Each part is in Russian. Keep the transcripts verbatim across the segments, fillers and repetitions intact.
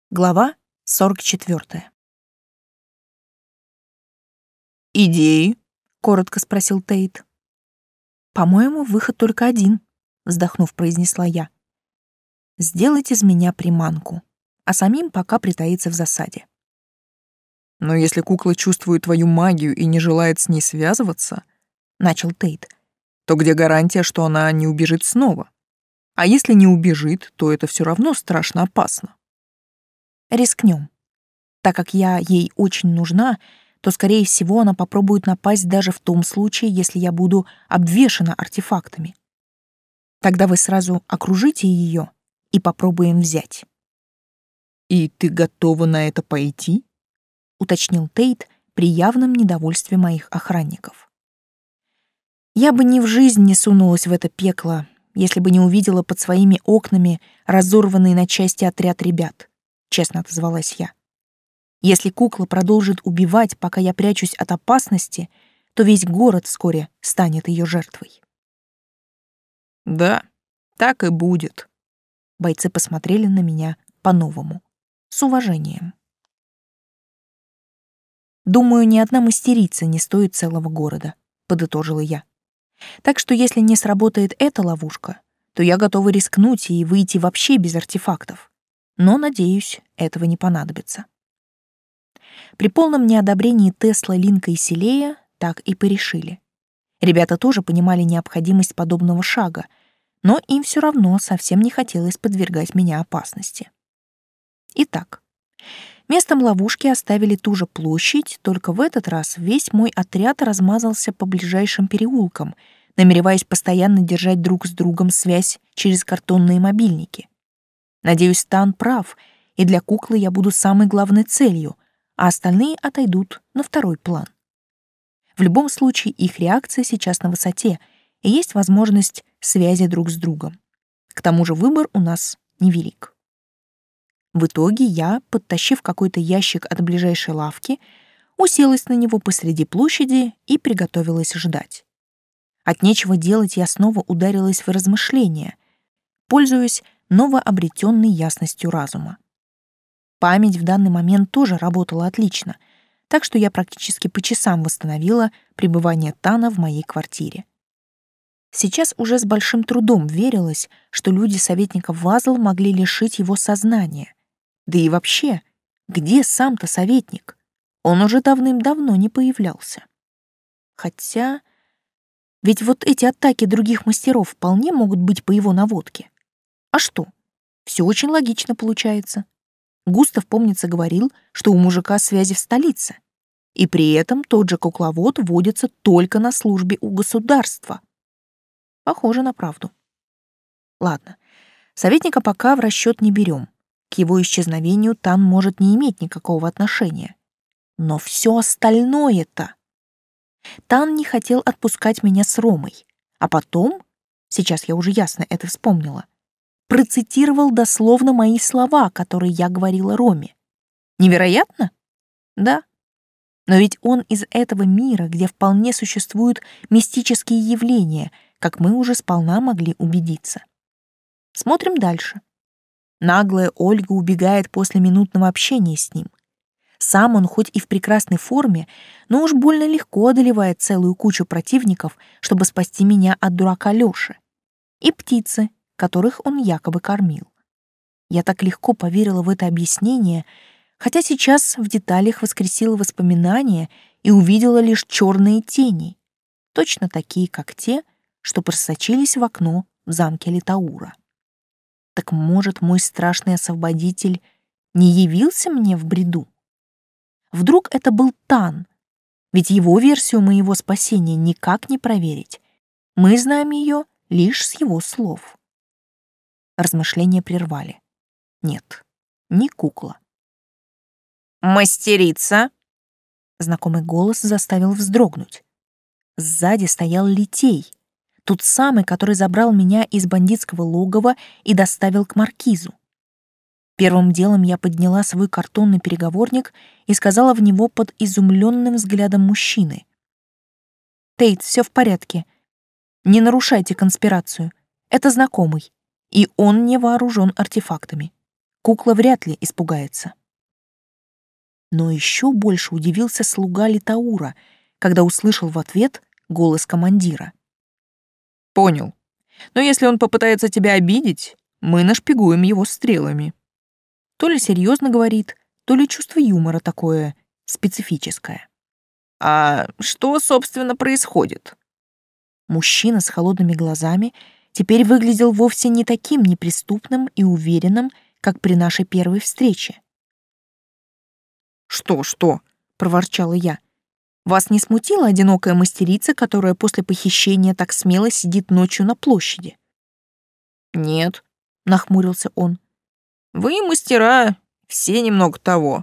Глава сорок четвёртая. «Идеи?» — коротко спросил Тейт. «По-моему, выход только один», — вздохнув, произнесла я. «Сделать из меня приманку, а самим пока притаиться в засаде». «Но если кукла чувствует твою магию и не желает с ней связываться, — начал Тейт, — то где гарантия, что она не убежит снова? А если не убежит, то это все равно страшно опасно». рискнем. Так как я ей очень нужна, то, скорее всего, она попробует напасть даже в том случае, если я буду обвешана артефактами. Тогда вы сразу окружите ее и попробуем взять. «И ты готова на это пойти?» — уточнил Тейт при явном недовольстве моих охранников. Я бы ни в жизнь не сунулась в это пекло, если бы не увидела под своими окнами разорванный на части отряд ребят, — честно отозвалась я. Если кукла продолжит убивать, пока я прячусь от опасности, то весь город вскоре станет ее жертвой. «Да, так и будет». Бойцы посмотрели на меня по-новому, с уважением. «Думаю, ни одна мастерица не стоит целого города», — подытожила я. «Так что если не сработает эта ловушка, то я готова рискнуть и выйти вообще без артефактов. Но, надеюсь, этого не понадобится». При полном неодобрении Тесла, Линка и Селея так и порешили. Ребята тоже понимали необходимость подобного шага, но им все равно совсем не хотелось подвергать меня опасности. Итак, местом ловушки оставили ту же площадь, только в этот раз весь мой отряд размазался по ближайшим переулкам, намереваясь постоянно держать друг с другом связь через картонные мобильники. Надеюсь, Тан прав, и для куклы я буду самой главной целью, а остальные отойдут на второй план. В любом случае, их реакция сейчас на высоте, и есть возможность связи друг с другом. К тому же выбор у нас невелик. В итоге я, подтащив какой-то ящик от ближайшей лавки, уселась на него посреди площади и приготовилась ждать. От нечего делать я снова ударилась в размышления, пользуясь новообретенной ясностью разума. Память в данный момент тоже работала отлично, так что я практически по часам восстановила пребывание Тана в моей квартире. Сейчас уже с большим трудом верилось, что люди советников Вазл могли лишить его сознания. Да и вообще, где сам-то советник? Он уже давным-давно не появлялся. Хотя... Ведь вот эти атаки других мастеров вполне могут быть по его наводке. А что? Все очень логично получается. Густав, помнится, говорил, что у мужика связи в столице, и при этом тот же кукловод водится только на службе у государства. Похоже на правду. Ладно, советника пока в расчет не берем. К его исчезновению Тан может не иметь никакого отношения. Но все остальное-то... Тан не хотел отпускать меня с Ромой, а потом, сейчас я уже ясно это вспомнила, процитировал дословно мои слова, которые я говорила Роме. Невероятно? Да. Но ведь он из этого мира, где вполне существуют мистические явления, как мы уже сполна могли убедиться. Смотрим дальше. Наглая Ольга убегает после минутного общения с ним. Сам он хоть и в прекрасной форме, но уж больно легко одолевает целую кучу противников, чтобы спасти меня от дурака Лёши. И птицы, которых он якобы кормил. Я так легко поверила в это объяснение, хотя сейчас в деталях воскресила воспоминания и увидела лишь черные тени, точно такие, как те, что просочились в окно в замке Литаура. Так может, мой страшный освободитель не явился мне в бреду? Вдруг это был Тан, ведь его версию моего спасения никак не проверить. Мы знаем ее лишь с его слов. Размышления прервали. Нет, не кукла. «Мастерица!» Знакомый голос заставил вздрогнуть. Сзади стоял Литей, тот самый, который забрал меня из бандитского логова и доставил к маркизу. Первым делом я подняла свой картонный переговорник и сказала в него под изумленным взглядом мужчины. «Тейт, все в порядке. Не нарушайте конспирацию. Это знакомый, и он не вооружен артефактами. кукла вряд ли испугается. Но еще больше удивился слуга Литаура, когда услышал в ответ голос командира. Понял. Но если он попытается тебя обидеть, мы нашпигуем его стрелами. То ли серьезно говорит, то ли чувство юмора такое специфическое. А что, собственно, происходит? Мужчина с холодными глазами теперь выглядел вовсе не таким неприступным и уверенным, как при нашей первой встрече. «Что, что?» — проворчала я. «Вас не смутила одинокая мастерица, которая после похищения так смело сидит ночью на площади?» «Нет», — нахмурился он. «Вы, мастера, все немного того».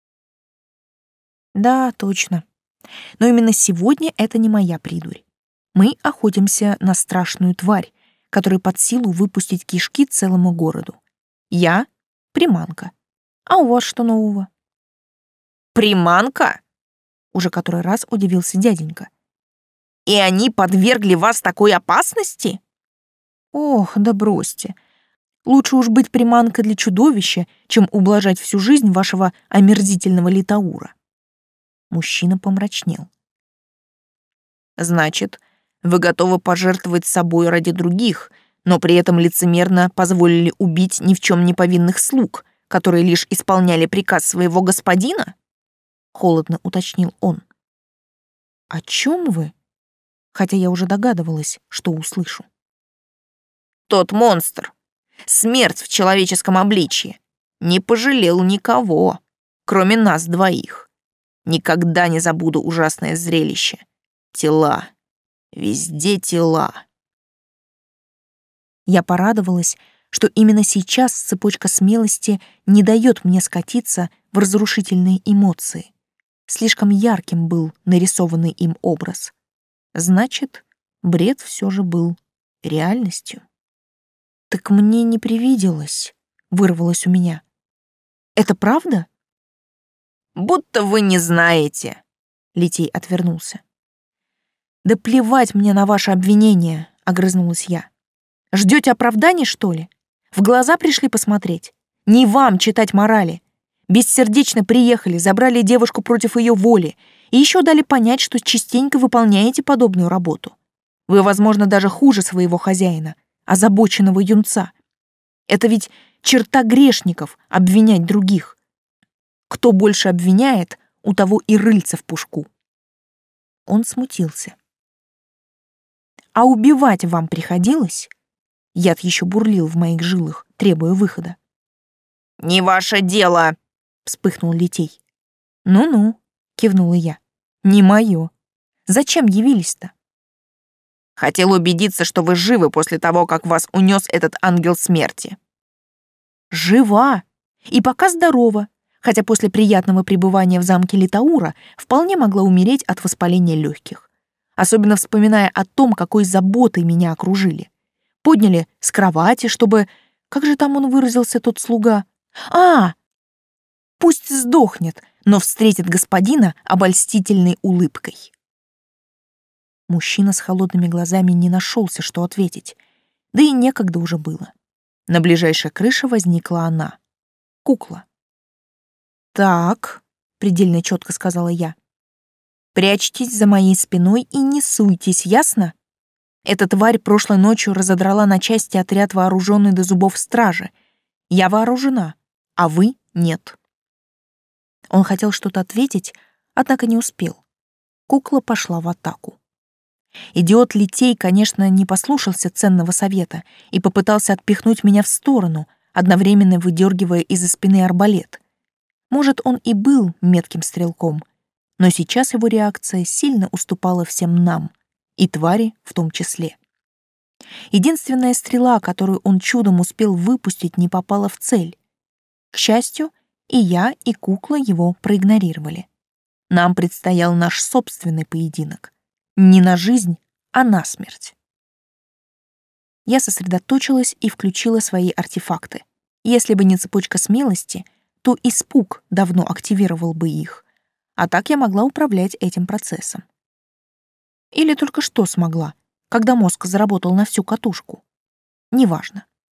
«Да, точно. Но именно сегодня это не моя придурь. Мы охотимся на страшную тварь, которой под силу выпустить кишки целому городу. Я — приманка. А у вас что нового?» «Приманка?» — уже который раз удивился дяденька. «И они подвергли вас такой опасности?» «Ох, да бросьте. Лучше уж быть приманкой для чудовища, чем ублажать всю жизнь вашего омерзительного Литаура». Мужчина помрачнел. «Значит, вы готовы пожертвовать собой ради других, но при этом лицемерно позволили убить ни в чем не повинных слуг, которые лишь исполняли приказ своего господина?» Холодно уточнил он. «О чем вы?» Хотя я уже догадывалась, что услышу. «Тот монстр, смерть в человеческом обличье, не пожалел никого, кроме нас двоих. Никогда не забуду ужасное зрелище. Тела. Везде тела». Я порадовалась, что именно сейчас цепочка смелости не дает мне скатиться в разрушительные эмоции. Слишком ярким был нарисованный им образ. Значит, бред все же был реальностью. «Так мне не привиделось», — вырвалось у меня. «Это правда?» «Будто вы не знаете», — Литей отвернулся. «Да плевать мне на ваше обвинение», — огрызнулась я. «Ждете оправданий, что ли? В глаза пришли посмотреть? Не вам читать морали. Бессердечно приехали, забрали девушку против ее воли и еще дали понять, что частенько выполняете подобную работу. Вы, возможно, даже хуже своего хозяина, озабоченного юнца. Это ведь черта грешников — обвинять других. Кто больше обвиняет, у того и рыльца в пушку». Он смутился. «А убивать вам приходилось?» Яд еще бурлил в моих жилах, требуя выхода. «Не ваше дело!» — вспыхнул Литей. «Ну-ну», — кивнула я. «Не мое. Зачем явились-то?» «Хотел убедиться, что вы живы после того, как вас унес этот ангел смерти». «Жива! И пока здорова, хотя после приятного пребывания в замке Литаура вполне могла умереть от воспаления легких. Особенно вспоминая о том, какой заботой меня окружили. Подняли с кровати, чтобы... Как же там он выразился, тот слуга? А! Пусть сдохнет, но встретит господина обольстительной улыбкой». Мужчина с холодными глазами не нашелся, что ответить. Да и некогда уже было. На ближайшей крыше возникла она. Кукла. «Так», — предельно четко сказала я, — «прячьтесь за моей спиной и не суйтесь, ясно? Эта тварь прошлой ночью разодрала на части отряд вооруженный до зубов стражи. Я вооружена, а вы — нет». Он хотел что-то ответить, однако не успел. Кукла пошла в атаку. Идиот Литей, конечно, не послушался ценного совета и попытался отпихнуть меня в сторону, одновременно выдергивая из-за спины арбалет. Может, он и был метким стрелком, но сейчас его реакция сильно уступала всем нам, и твари в том числе. Единственная стрела, которую он чудом успел выпустить, не попала в цель. К счастью, и я, и кукла его проигнорировали. Нам предстоял наш собственный поединок. Не на жизнь, а на смерть. Я сосредоточилась и включила свои артефакты. Если бы не цепочка смелости, то испуг давно активировал бы их, а так я могла управлять этим процессом. Или только что смогла, когда мозг заработал на всю катушку. Неважно.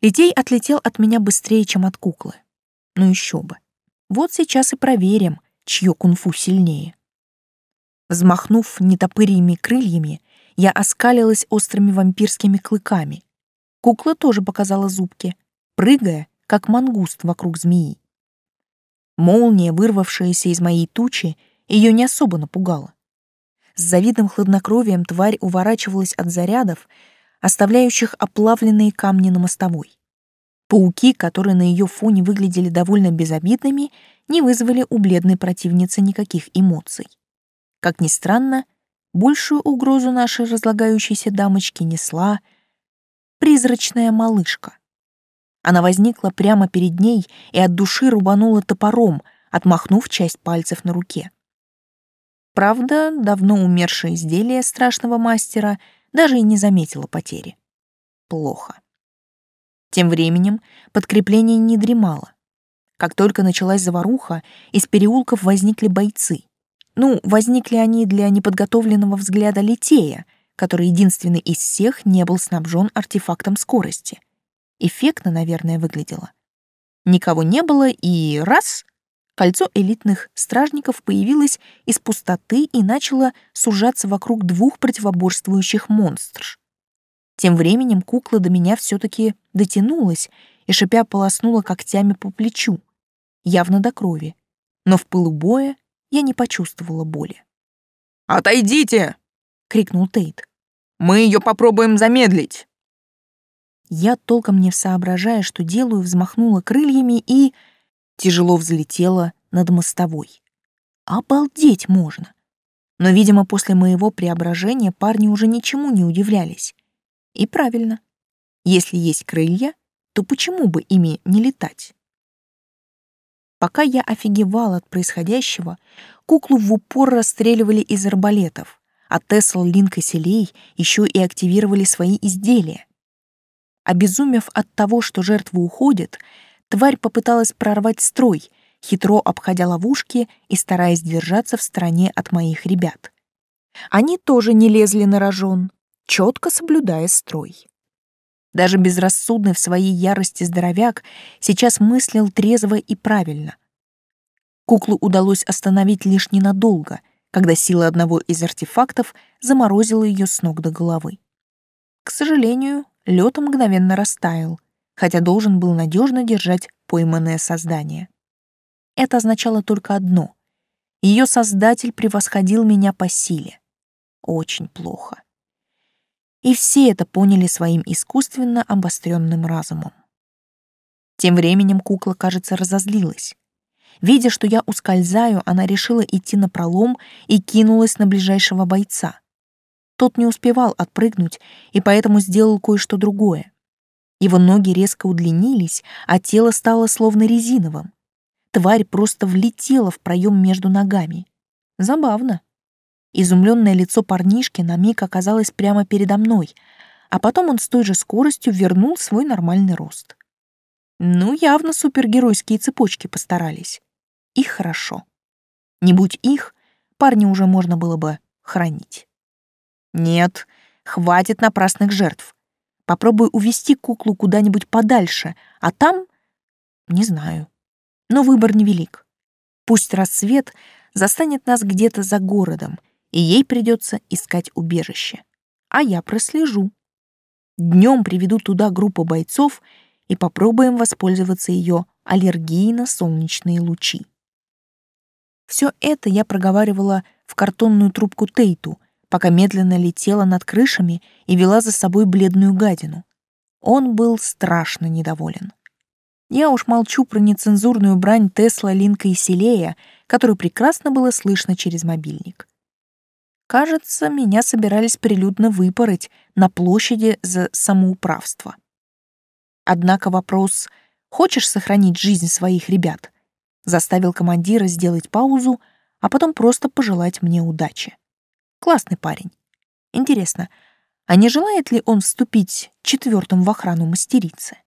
Литей отлетел от меня быстрее, чем от куклы. Ну еще бы. Вот сейчас и проверим, чье кунг-фу сильнее. Взмахнув нетопырьими крыльями, я оскалилась острыми вампирскими клыками. Кукла тоже показала зубки, прыгая, как мангуст вокруг змеи. Молния, вырвавшаяся из моей тучи, ее не особо напугала. С завидным хладнокровием тварь уворачивалась от зарядов, оставляющих оплавленные камни на мостовой. Пауки, которые на ее фоне выглядели довольно безобидными, не вызвали у бледной противницы никаких эмоций. Как ни странно, большую угрозу нашей разлагающейся дамочке несла призрачная малышка. Она возникла прямо перед ней и от души рубанула топором, отмахнув часть пальцев на руке. Правда, давно умершее изделие страшного мастера даже и не заметило потери. Плохо. Тем временем подкрепление не дремало. Как только началась заваруха, из переулков возникли бойцы. Ну, возникли они для неподготовленного взгляда Литея, который единственный из всех не был снабжен артефактом скорости. Эффектно, наверное, выглядело. Никого не было, и раз — кольцо элитных стражников появилось из пустоты и начало сужаться вокруг двух противоборствующих монстров. Тем временем кукла до меня все-таки дотянулась и, шипя, полоснула когтями по плечу, явно до крови, но в пылу боя я не почувствовала боли. «Отойдите!» — крикнул Тейт. «Мы ее попробуем замедлить!» Я, толком не соображая, что делаю, взмахнула крыльями и тяжело взлетела над мостовой. Обалдеть можно! Но, видимо, после моего преображения парни уже ничему не удивлялись. И правильно. Если есть крылья, то почему бы ими не летать? Пока я офигевала от происходящего, куклу в упор расстреливали из арбалетов, а Тесла, Линк и Селей еще и активировали свои изделия. Обезумев от того, что жертва уходит, тварь попыталась прорвать строй, хитро обходя ловушки и стараясь держаться в стороне от моих ребят. Они тоже не лезли на рожон, четко соблюдая строй. Даже безрассудный в своей ярости здоровяк сейчас мыслил трезво и правильно. Куклу удалось остановить лишь ненадолго, когда сила одного из артефактов заморозила ее с ног до головы. К сожалению, лед мгновенно растаял, хотя должен был надежно держать пойманное создание. Это означало только одно — ее создатель превосходил меня по силе. Очень плохо. И все это поняли своим искусственно обостренным разумом. Тем временем кукла, кажется, разозлилась. Видя, что я ускользаю, она решила идти напролом и кинулась на ближайшего бойца. Тот не успевал отпрыгнуть и поэтому сделал кое-что другое. Его ноги резко удлинились, а тело стало словно резиновым. Тварь просто влетела в проем между ногами. Забавно. Изумленное лицо парнишки на миг оказалось прямо передо мной, а потом он с той же скоростью вернул свой нормальный рост. Ну, явно супергеройские цепочки постарались. И хорошо. Не будь их, парня уже можно было бы хранить. Нет, хватит напрасных жертв. Попробуй увести куклу куда-нибудь подальше, а там... Не знаю. Но выбор невелик. Пусть рассвет застанет нас где-то за городом, и ей придется искать убежище. А я прослежу. Днем приведу туда группу бойцов и попробуем воспользоваться ее аллергией на солнечные лучи. Все это я проговаривала в картонную трубку Тейту, пока медленно летела над крышами и вела за собой бледную гадину. Он был страшно недоволен. Я уж молчу про нецензурную брань Тесла, Линка и Селея, которую прекрасно было слышно через мобильник. Кажется, меня собирались прилюдно выпороть на площади за самоуправство. Однако вопрос «хочешь сохранить жизнь своих ребят?» заставил командира сделать паузу, а потом просто пожелать мне удачи. Классный парень. Интересно, а не желает ли он вступить четвертым в охрану мастерицы?